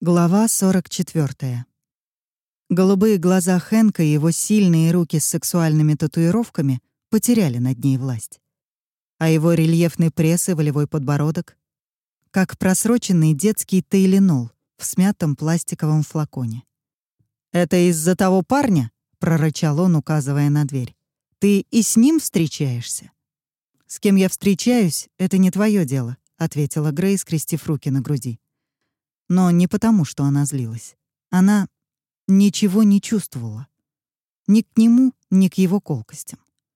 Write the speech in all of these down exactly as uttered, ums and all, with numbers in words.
Глава сорок четвёртая. Голубые глаза Хэнка и его сильные руки с сексуальными татуировками потеряли над ней власть. А его рельефный пресс и волевой подбородок — как просроченный детский тайленол в смятом пластиковом флаконе. «Это из-за того парня?» — прорычал он, указывая на дверь. «Ты и с ним встречаешься?» «С кем я встречаюсь, это не твое дело», — ответила Грей, скрестив руки на груди. Но не потому, что она злилась. Она ничего не чувствовала. Ни к нему, ни к его колкостям.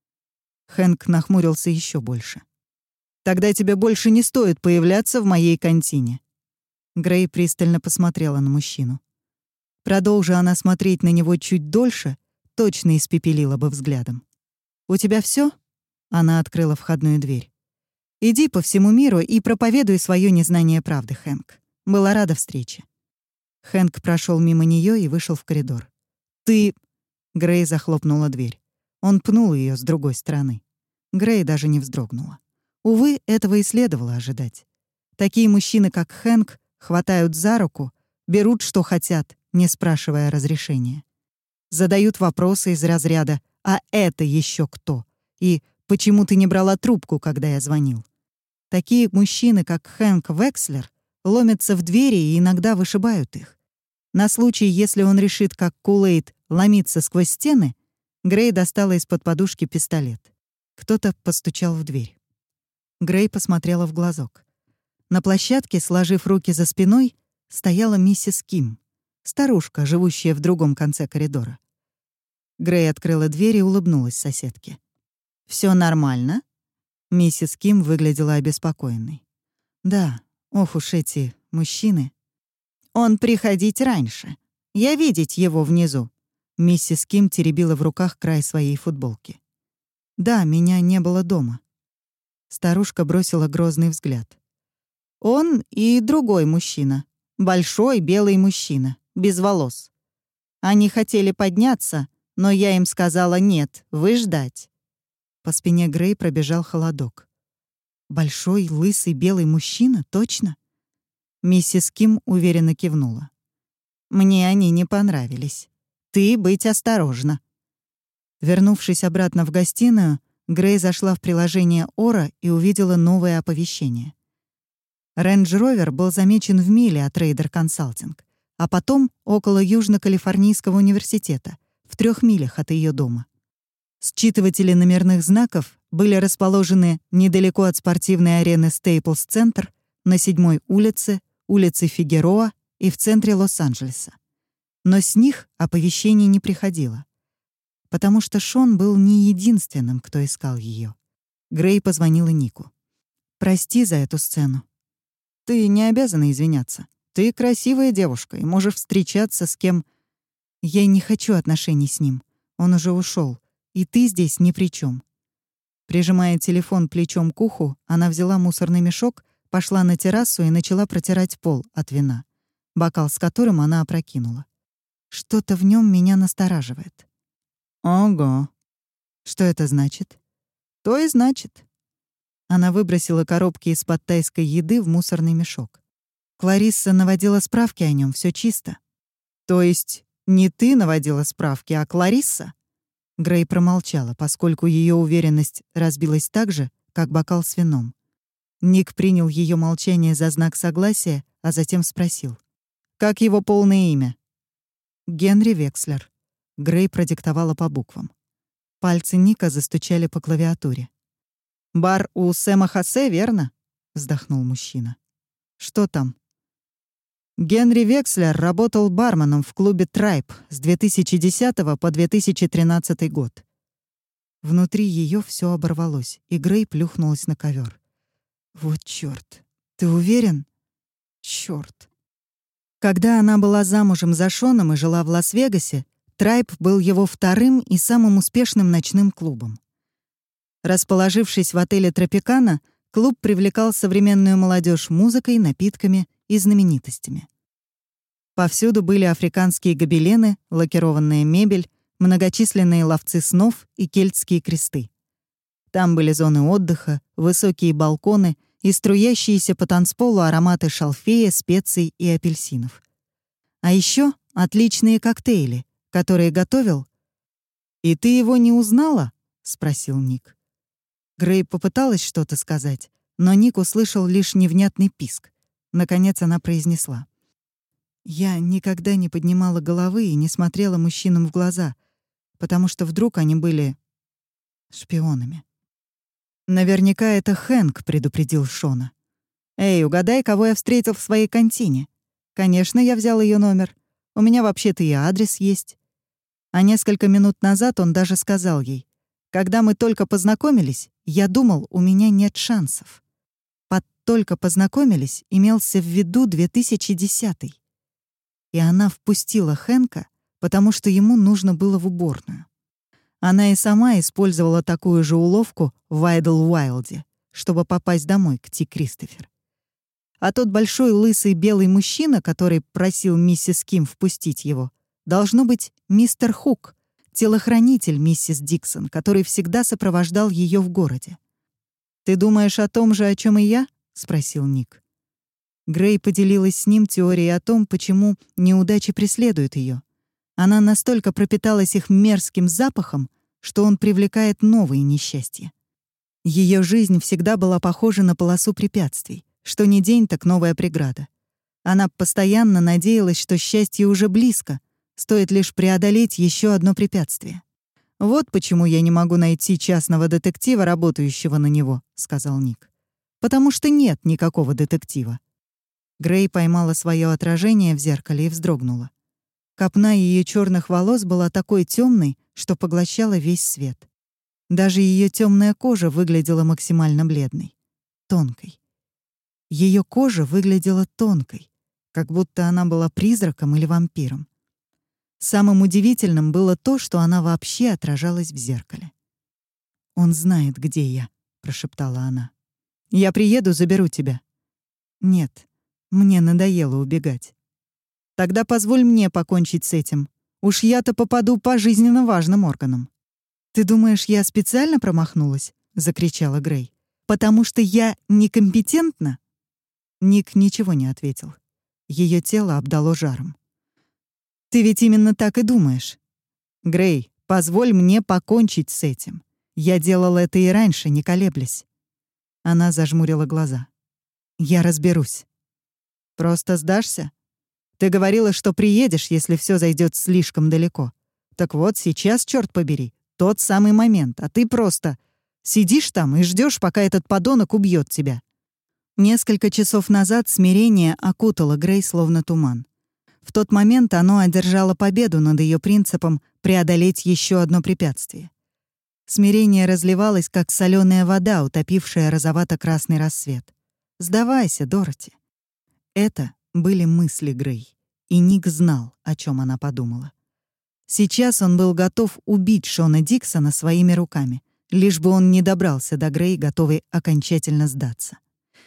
Хэнк нахмурился еще больше. «Тогда тебе больше не стоит появляться в моей контине». Грей пристально посмотрела на мужчину. Продолжи она смотреть на него чуть дольше, точно испепелила бы взглядом. «У тебя все? Она открыла входную дверь. «Иди по всему миру и проповедуй свое незнание правды, Хэнк. Была рада встрече». Хэнк прошел мимо нее и вышел в коридор. «Ты...» Грей захлопнула дверь. Он пнул ее с другой стороны. Грей даже не вздрогнула. Увы, этого и следовало ожидать. Такие мужчины, как Хэнк, хватают за руку, берут, что хотят, не спрашивая разрешения. Задают вопросы из разряда «А это еще кто?» и «Почему ты не брала трубку, когда я звонил?» Такие мужчины, как Хэнк Векслер, ломятся в двери и иногда вышибают их. На случай, если он решит, как Кулейд, ломиться сквозь стены, Грей достала из-под подушки пистолет. Кто-то постучал в дверь. Грей посмотрела в глазок. На площадке, сложив руки за спиной, стояла миссис Ким, старушка, живущая в другом конце коридора. Грей открыла дверь и улыбнулась соседке. «Всё нормально?» Миссис Ким выглядела обеспокоенной. «Да, ох уж эти мужчины. Он приходить раньше. Я видеть его внизу». Миссис Ким теребила в руках край своей футболки. «Да, меня не было дома». Старушка бросила грозный взгляд. «Он и другой мужчина. Большой белый мужчина, без волос. Они хотели подняться, но я им сказала нет, вы ждать». По спине Грей пробежал холодок. «Большой, лысый, белый мужчина? Точно?» Миссис Ким уверенно кивнула. «Мне они не понравились. Ты быть осторожна». Вернувшись обратно в гостиную, Грей зашла в приложение Ора и увидела новое оповещение. Рейндж-ровер был замечен в миле от Рейдер Консалтинг, а потом около Южно-Калифорнийского университета, в трех милях от ее дома. Считыватели номерных знаков были расположены недалеко от спортивной арены Стейплс-центр, на седьмой улице, улице Фигероа и в центре Лос-Анджелеса. Но с них оповещений не приходило, потому что Шон был не единственным, кто искал ее. Грей позвонила Нику. «Прости за эту сцену. Ты не обязана извиняться. Ты красивая девушка и можешь встречаться с кем...» «Я не хочу отношений с ним. Он уже ушел. И ты здесь ни при чем. Прижимая телефон плечом к уху, она взяла мусорный мешок, пошла на террасу и начала протирать пол от вина, бокал с которым она опрокинула. Что-то в нем меня настораживает. «Ого. Что это значит?» «То и значит». Она выбросила коробки из-под тайской еды в мусорный мешок. Кларисса наводила справки о нем, все чисто. «То есть не ты наводила справки, а Кларисса?» Грей промолчала, поскольку ее уверенность разбилась так же, как бокал с вином. Ник принял ее молчание за знак согласия, а затем спросил. «Как его полное имя?» «Генри Векслер». Грей продиктовала по буквам. Пальцы Ника застучали по клавиатуре. «Бар у Сэма Хосе, верно?» — вздохнул мужчина. «Что там?» Генри Векслер работал барменом в клубе «Трайб» с две тысячи десятого по две тысячи тринадцатый год. Внутри ее все оборвалось, и Грей плюхнулась на ковер. «Вот чёрт! Ты уверен? Чёрт!» Когда она была замужем за Шоном и жила в Лас-Вегасе, «Трайб» был его вторым и самым успешным ночным клубом. Расположившись в отеле «Тропикана», клуб привлекал современную молодежь музыкой, напитками и знаменитостями. Повсюду были африканские гобелены, лакированная мебель, многочисленные ловцы снов и кельтские кресты. Там были зоны отдыха, высокие балконы и струящиеся по танцполу ароматы шалфея, специй и апельсинов. А еще отличные коктейли, которые готовил. «И ты его не узнала?» — спросил Ник. Грей попыталась что-то сказать, но Ник услышал лишь невнятный писк. Наконец она произнесла: «Я никогда не поднимала головы и не смотрела мужчинам в глаза, потому что вдруг они были шпионами». «Наверняка это Хэнк», — предупредил Шона. «Эй, угадай, кого я встретил в своей контине?» «Конечно, я взял ее номер. У меня вообще-то и адрес есть». А несколько минут назад он даже сказал ей: «Когда мы только познакомились, я думал, у меня нет шансов». Под «только познакомились» имелся в виду две тысячи десятый. И она впустила Хэнка, потому что ему нужно было в уборную. Она и сама использовала такую же уловку в Айдлвайлде, чтобы попасть домой к Ти Кристофер. А тот большой лысый белый мужчина, который просил миссис Ким впустить его, должно быть мистер Хук, телохранитель миссис Диксон, который всегда сопровождал ее в городе. «Ты думаешь о том же, о чем и я?» — спросил Ник. Грей поделилась с ним теорией о том, почему неудачи преследуют ее. Она настолько пропиталась их мерзким запахом, что он привлекает новые несчастья. Ее жизнь всегда была похожа на полосу препятствий. Что ни день, так новая преграда. Она постоянно надеялась, что счастье уже близко, стоит лишь преодолеть еще одно препятствие. «Вот почему я не могу найти частного детектива, работающего на него», — сказал Ник. «Потому что нет никакого детектива». Грей поймала свое отражение в зеркале и вздрогнула. Копна ее черных волос была такой темной, что поглощала весь свет. Даже ее темная кожа выглядела максимально бледной, тонкой. Ее кожа выглядела тонкой, как будто она была призраком или вампиром. Самым удивительным было то, что она вообще отражалась в зеркале. «Он знает, где я», — прошептала она. «Я приеду, заберу тебя». «Нет, мне надоело убегать». «Тогда позволь мне покончить с этим. Уж я-то попаду по жизненно важным органам». «Ты думаешь, я специально промахнулась?» — закричала Грей. «Потому что я некомпетентна?» Ник ничего не ответил. Ее тело обдало жаром. «Ты ведь именно так и думаешь. Грей, позволь мне покончить с этим. Я делал это и раньше, не колеблясь». Она зажмурила глаза. «Я разберусь». «Просто сдашься? Ты говорила, что приедешь, если все зайдет слишком далеко. Так вот, сейчас, черт побери, тот самый момент, а ты просто сидишь там и ждешь, пока этот подонок убьет тебя». Несколько часов назад смирение окутало Грей словно туман. В тот момент оно одержало победу над ее принципом преодолеть еще одно препятствие. Смирение разливалось, как соленая вода, утопившая розовато-красный рассвет. «Сдавайся, Дороти». Это были мысли Грей, и Ник знал, о чем она подумала. Сейчас он был готов убить Шона Диксона своими руками, лишь бы он не добрался до Грей, готовый окончательно сдаться.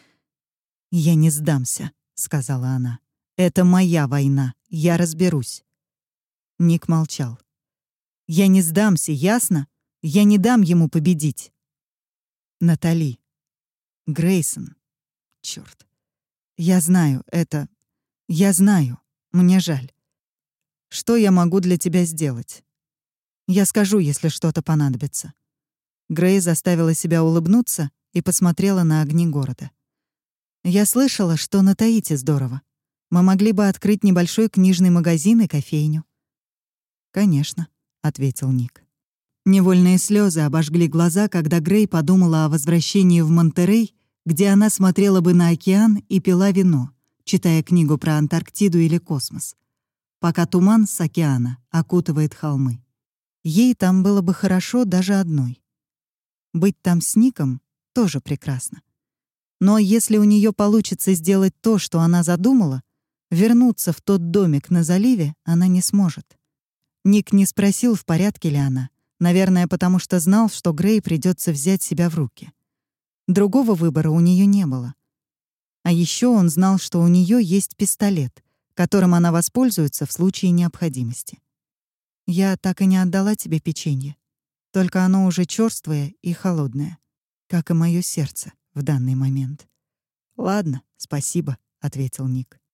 «Я не сдамся», — сказала она. «Это моя война, я разберусь». Ник молчал. «Я не сдамся, ясно? Я не дам ему победить». Натали. Грейсон. Чёрт. Я знаю, это... Я знаю. Мне жаль. Что я могу для тебя сделать? Я скажу, если что-то понадобится». Грей заставила себя улыбнуться и посмотрела на огни города. «Я слышала, что на Таити здорово. Мы могли бы открыть небольшой книжный магазин и кофейню». «Конечно», — ответил Ник. Невольные слезы обожгли глаза, когда Грей подумала о возвращении в Монтерей, где она смотрела бы на океан и пила вино, читая книгу про Антарктиду или космос, пока туман с океана окутывает холмы. Ей там было бы хорошо даже одной. Быть там с Ником тоже прекрасно. Но если у нее получится сделать то, что она задумала, вернуться в тот домик на заливе она не сможет. Ник не спросил, в порядке ли она, наверное, потому что знал, что Грей придется взять себя в руки. Другого выбора у нее не было. А еще он знал, что у нее есть пистолет, которым она воспользуется в случае необходимости. «Я так и не отдала тебе печенье. Только оно уже чёрствое и холодное, как и мое сердце в данный момент». «Ладно, спасибо», — ответил Ник.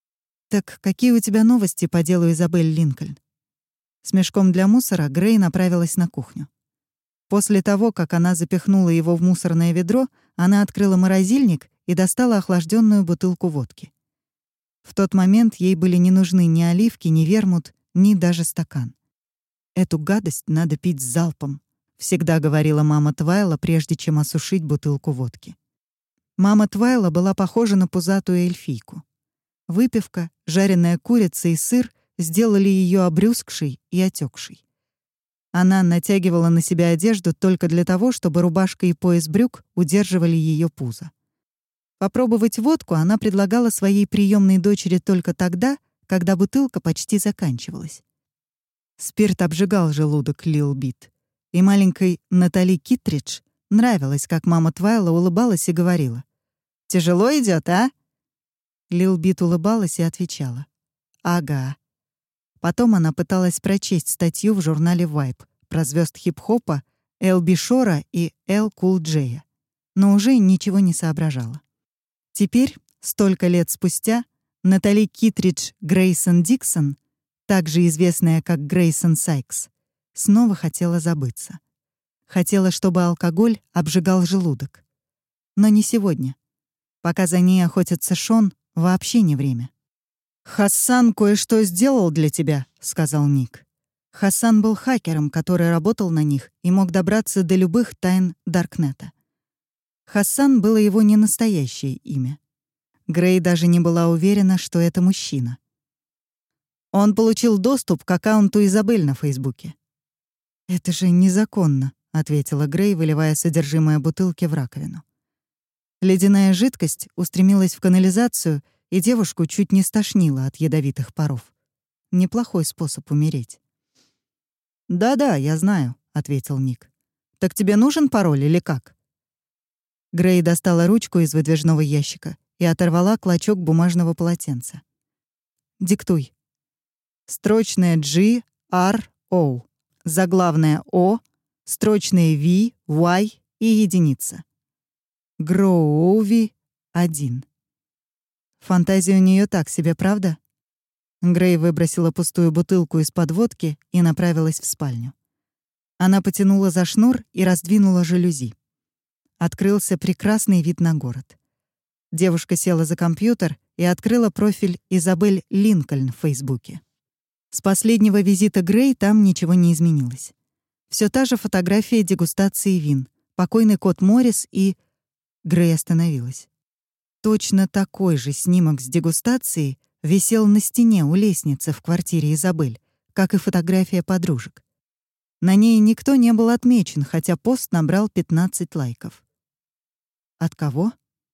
«Так какие у тебя новости по делу Изабель Линкольн?» С мешком для мусора Грей направилась на кухню. После того, как она запихнула его в мусорное ведро, она открыла морозильник и достала охлажденную бутылку водки. В тот момент ей были не нужны ни оливки, ни вермут, ни даже стакан. «Эту гадость надо пить залпом», — всегда говорила мама Твайла, прежде чем осушить бутылку водки. Мама Твайла была похожа на пузатую эльфийку. Выпивка, жареная курица и сыр сделали ее обрюзгшей и отекшей. Она натягивала на себя одежду только для того, чтобы рубашка и пояс брюк удерживали ее пузо. Попробовать водку она предлагала своей приемной дочери только тогда, когда бутылка почти заканчивалась. Спирт обжигал желудок Лил Бит, и маленькой Натали Китридж нравилось, как мама Твайла улыбалась и говорила: «Тяжело идет, а?» Лил Бит улыбалась и отвечала: «Ага». Потом она пыталась прочесть статью в журнале Vibe про звезд хип-хопа Эл Би Шора и Эл Кул Джея, но уже ничего не соображала. Теперь, столько лет спустя, Натали Китридж Грейсон Диксон, также известная как Грейсон Сайкс, снова хотела забыться. Хотела, чтобы алкоголь обжигал желудок. Но не сегодня. Пока за ней охотится Шон, вообще не время. «Хассан кое-что сделал для тебя», — сказал Ник. Хассан был хакером, который работал на них и мог добраться до любых тайн Даркнета. Хассан было его не настоящее имя. Грей даже не была уверена, что это мужчина. Он получил доступ к аккаунту Изабель на Фейсбуке. «Это же незаконно», — ответила Грей, выливая содержимое бутылки в раковину. Ледяная жидкость устремилась в канализацию, и девушку чуть не стошнило от ядовитых паров. Неплохой способ умереть. «Да-да, я знаю», — ответил Ник. «Так тебе нужен пароль или как?» Грей достала ручку из выдвижного ящика и оторвала клочок бумажного полотенца. «Диктуй». Строчное G, R, O, заглавное O, строчные V, Y и единица. Гроуви один. Фантазия у нее так себе, правда? Грей выбросила пустую бутылку из-под водки и направилась в спальню. Она потянула за шнур и раздвинула жалюзи. Открылся прекрасный вид на город. Девушка села за компьютер и открыла профиль Изабель Линкольн в Фейсбуке. С последнего визита Грей там ничего не изменилось. Все та же фотография дегустации вин, покойный кот Моррис и... Грей остановилась. Точно такой же снимок с дегустацией висел на стене у лестницы в квартире Изабель, как и фотография подружек. На ней никто не был отмечен, хотя пост набрал пятнадцать лайков. От кого?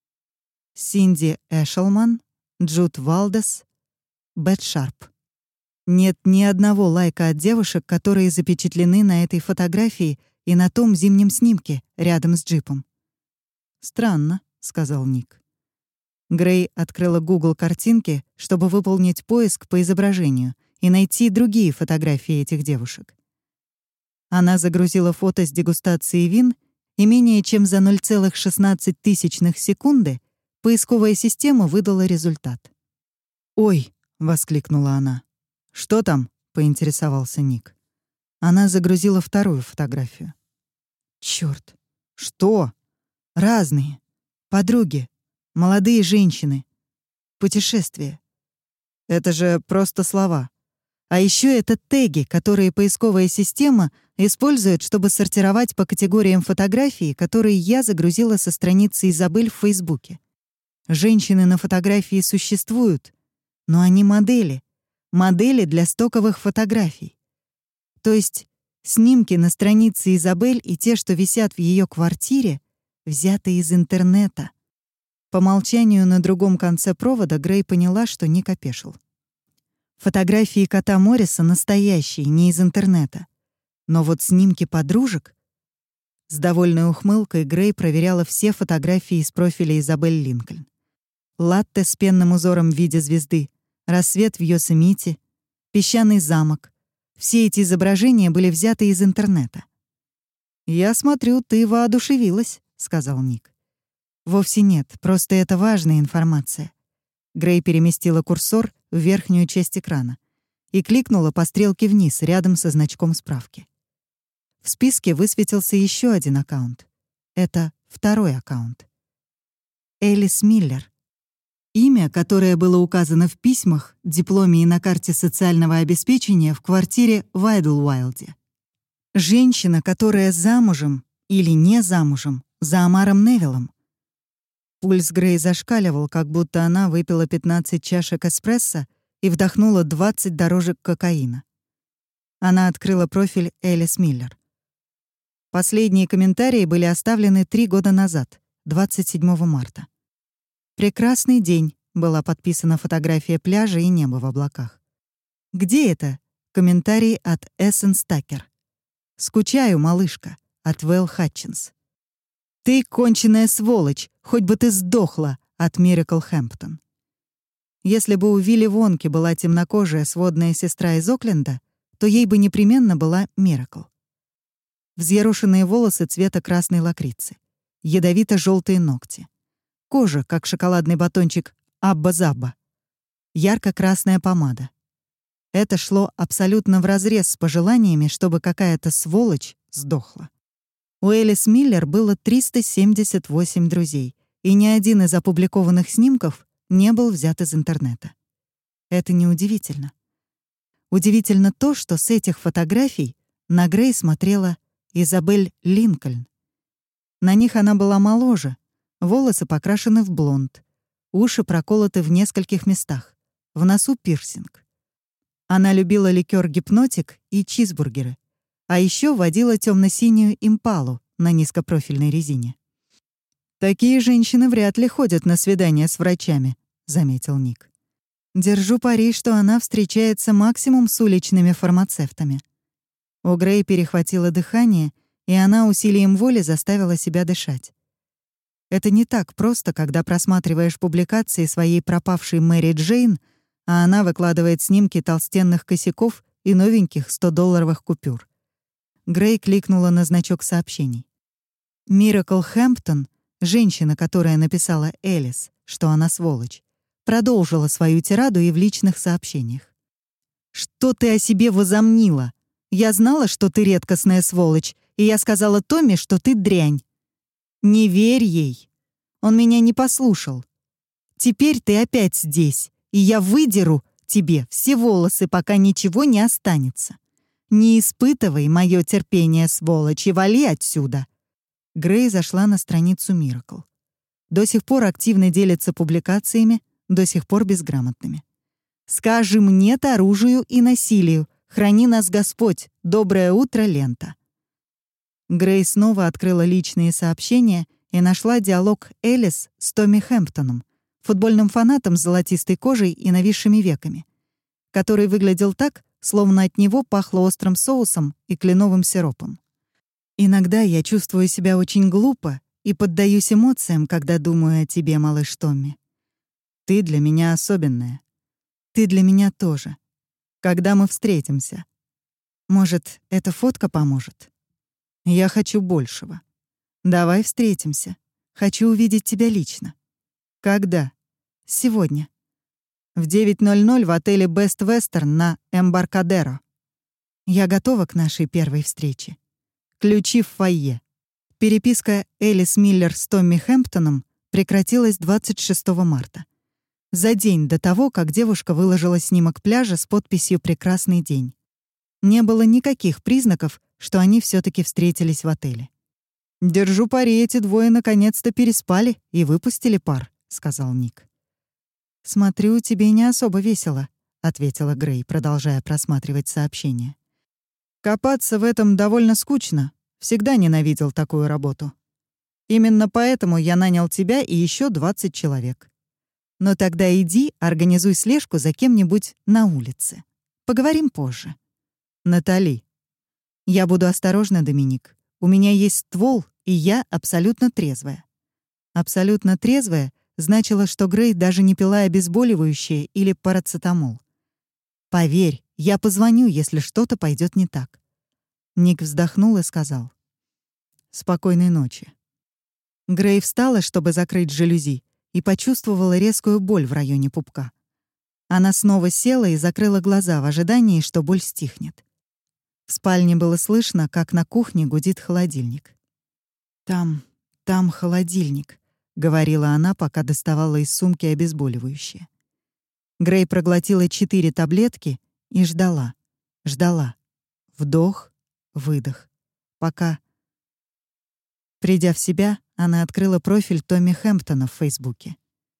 Синди Эшелман, Джуд Валдес, Бет Шарп. Нет ни одного лайка от девушек, которые запечатлены на этой фотографии и на том зимнем снимке рядом с джипом. «Странно», — сказал Ник. Грей открыла Google картинки, чтобы выполнить поиск по изображению и найти другие фотографии этих девушек. Она загрузила фото с дегустации вин, и менее чем за ноль целых шестнадцать тысячных секунды поисковая система выдала результат. «Ой!» — воскликнула она. «Что там?» — поинтересовался Ник. Она загрузила вторую фотографию. «Чёрт! Что?» «Разные. Подруги. Молодые женщины. Путешествия. Это же просто слова. А еще это теги, которые поисковая система использует, чтобы сортировать по категориям фотографии, которые я загрузила со страницы Изабель в Фейсбуке. Женщины на фотографии существуют, но они модели. Модели для стоковых фотографий. То есть снимки на странице Изабель и те, что висят в ее квартире, взяты из интернета. По молчанию на другом конце провода Грей поняла, что Ник опешил. Фотографии кота Морриса настоящие, не из интернета. Но вот снимки подружек... С довольной ухмылкой Грей проверяла все фотографии из профиля Изабель Линкольн. Латте с пенным узором в виде звезды, рассвет в Йосемите, песчаный замок. Все эти изображения были взяты из интернета. «Я смотрю, ты воодушевилась», — сказал Ник. «Вовсе нет, просто это важная информация. Грей переместила курсор в верхнюю часть экрана и кликнула по стрелке вниз, рядом со значком справки. В списке высветился еще один аккаунт. Это второй аккаунт. Элис Миллер. Имя, которое было указано в письмах, дипломе и на карте социального обеспечения в квартире в Айдлвайлде. Женщина, которая замужем или не замужем за Омаром Невиллом. Пульс Грей зашкаливал, как будто она выпила пятнадцать чашек эспрессо и вдохнула двадцать дорожек кокаина. Она открыла профиль Элис Миллер. Последние комментарии были оставлены три года назад, двадцать седьмого марта. «Прекрасный день», — была подписана фотография пляжа и неба в облаках. «Где это?» — комментарий от Эссенс Такер. «Скучаю, малышка», от Вэл Хатчинс. «Ты конченая сволочь, хоть бы ты сдохла», от Миракл Хэмптон. Если бы у Вилли Вонки была темнокожая сводная сестра из Окленда, то ей бы непременно была Миракл. Взъерошенные волосы цвета красной лакрицы, ядовито-желтые ногти, кожа, как шоколадный батончик Абба-Забба, ярко-красная помада. Это шло абсолютно вразрез с пожеланиями, чтобы какая-то сволочь сдохла. У Элис Миллер было триста семьдесят восемь друзей, и ни один из опубликованных снимков не был взят из интернета. Это неудивительно. Удивительно то, что с этих фотографий на Грей смотрела Изабель Линкольн. На них она была моложе, волосы покрашены в блонд, уши проколоты в нескольких местах, в носу пирсинг. Она любила ликер «Гипнотик» и чизбургеры, а еще водила темно-синюю импалу на низкопрофильной резине. «Такие женщины вряд ли ходят на свидания с врачами», — заметил Ник. «Держу пари, что она встречается максимум с уличными фармацевтами». У Грей перехватило дыхание, и она усилием воли заставила себя дышать. Это не так просто, когда просматриваешь публикации своей пропавшей Мэри Джейн, а она выкладывает снимки толстенных косяков и новеньких сто-долларовых купюр. Грей кликнула на значок сообщений. Миракл Хэмптон, женщина, которая написала Элис, что она сволочь, продолжила свою тираду и в личных сообщениях. «Что ты о себе возомнила? Я знала, что ты редкостная сволочь, и я сказала Томми, что ты дрянь. Не верь ей. Он меня не послушал. Теперь ты опять здесь, и я выдеру тебе все волосы, пока ничего не останется. Не испытывай мое терпение, сволочь, и вали отсюда». Грей зашла на страницу Миракл. До сих пор активно делится публикациями, до сих пор безграмотными. «Скажем нет оружию и насилию. Храни нас Господь. Доброе утро, лента». Грей снова открыла личные сообщения и нашла диалог Элис с Томми Хэмптоном, футбольным фанатом с золотистой кожей и нависшими веками, который выглядел так, словно от него пахло острым соусом и кленовым сиропом. «Иногда я чувствую себя очень глупо и поддаюсь эмоциям, когда думаю о тебе, малыш Томми. Ты для меня особенная. Ты для меня тоже. Когда мы встретимся? Может, эта фотка поможет? Я хочу большего. Давай встретимся. Хочу увидеть тебя лично. Когда? Сегодня. В девять ноль ноль в отеле Best Western на Эмбаркадеро. Я готова к нашей первой встрече. Ключи в фойе». Переписка Элис Миллер с Томми Хэмптоном прекратилась двадцать шестого марта. За день до того, как девушка выложила снимок пляжа с подписью «Прекрасный день». Не было никаких признаков, что они все таки встретились в отеле. «Держу пари, эти двое наконец-то переспали и выпустили пар», — сказал Ник. «Смотрю, тебе не особо весело», — ответила Грей, продолжая просматривать сообщения. «Копаться в этом довольно скучно. Всегда ненавидел такую работу. Именно поэтому я нанял тебя и еще двадцать человек. Но тогда иди, организуй слежку за кем-нибудь на улице. Поговорим позже. Натали. Я буду осторожна, Доминик. У меня есть ствол, и я абсолютно трезвая». Абсолютно трезвая значило, что Грей даже не пила обезболивающее или парацетамол. «Поверь, я позвоню, если что-то пойдет не так». Ник вздохнул и сказал: «Спокойной ночи». Грей встала, чтобы закрыть жалюзи, и почувствовала резкую боль в районе пупка. Она снова села и закрыла глаза в ожидании, что боль стихнет. В спальне было слышно, как на кухне гудит холодильник. «Там, там холодильник», — говорила она, пока доставала из сумки обезболивающее. Грей проглотила четыре таблетки и ждала, ждала. Вдох, выдох. Пока... Придя в себя, она открыла профиль Томми Хэмптона в Фейсбуке.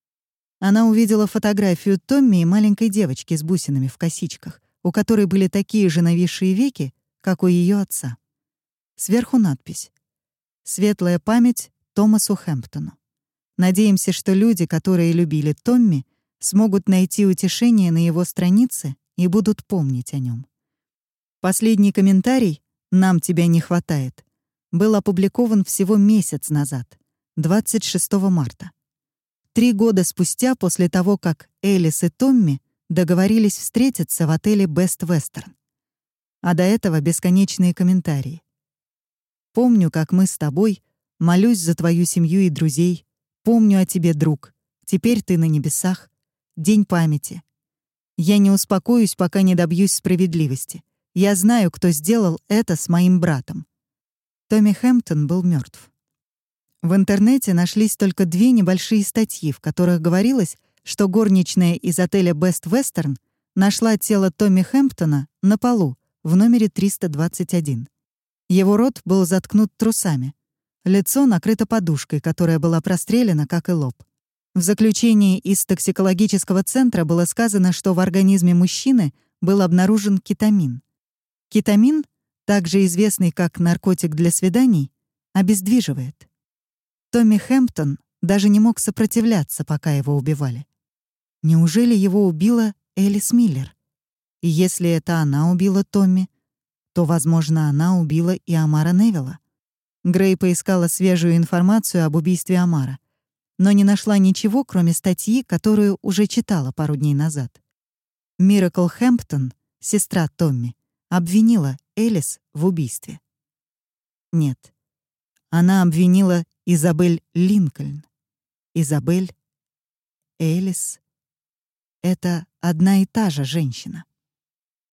Она увидела фотографию Томми и маленькой девочки с бусинами в косичках, у которой были такие же нависшие веки, как у ее отца. Сверху надпись: «Светлая память Томасу Хэмптону. Надеемся, что люди, которые любили Томми, смогут найти утешение на его странице и будут помнить о нем». Последний комментарий «Нам тебя не хватает» был опубликован всего месяц назад, двадцать шестого марта. Три года спустя после того, как Элис и Томми договорились встретиться в отеле Best Western. А до этого бесконечные комментарии. «Помню, как мы с тобой, молюсь за твою семью и друзей, помню о тебе, друг, теперь ты на небесах, день памяти. Я не успокоюсь, пока не добьюсь справедливости. Я знаю, кто сделал это с моим братом». Томми Хэмптон был мертв. В интернете нашлись только две небольшие статьи, в которых говорилось, что горничная из отеля Best Western нашла тело Томми Хэмптона на полу в номере триста двадцать один. Его рот был заткнут трусами. Лицо накрыто подушкой, которая была прострелена, как и лоб. В заключении из токсикологического центра было сказано, что в организме мужчины был обнаружен кетамин. Кетамин, также известный как наркотик для свиданий, обездвиживает. Томми Хэмптон даже не мог сопротивляться, пока его убивали. Неужели его убила Элис Миллер? И если это она убила Томми, то, возможно, она убила и Амара Невилла. Грей поискала свежую информацию об убийстве Амара, но не нашла ничего, кроме статьи, которую уже читала пару дней назад. Миракл Хэмптон, сестра Томми, обвинила Элис в убийстве. Нет, она обвинила Изабель Линкольн. Изабель, Элис — это одна и та же женщина.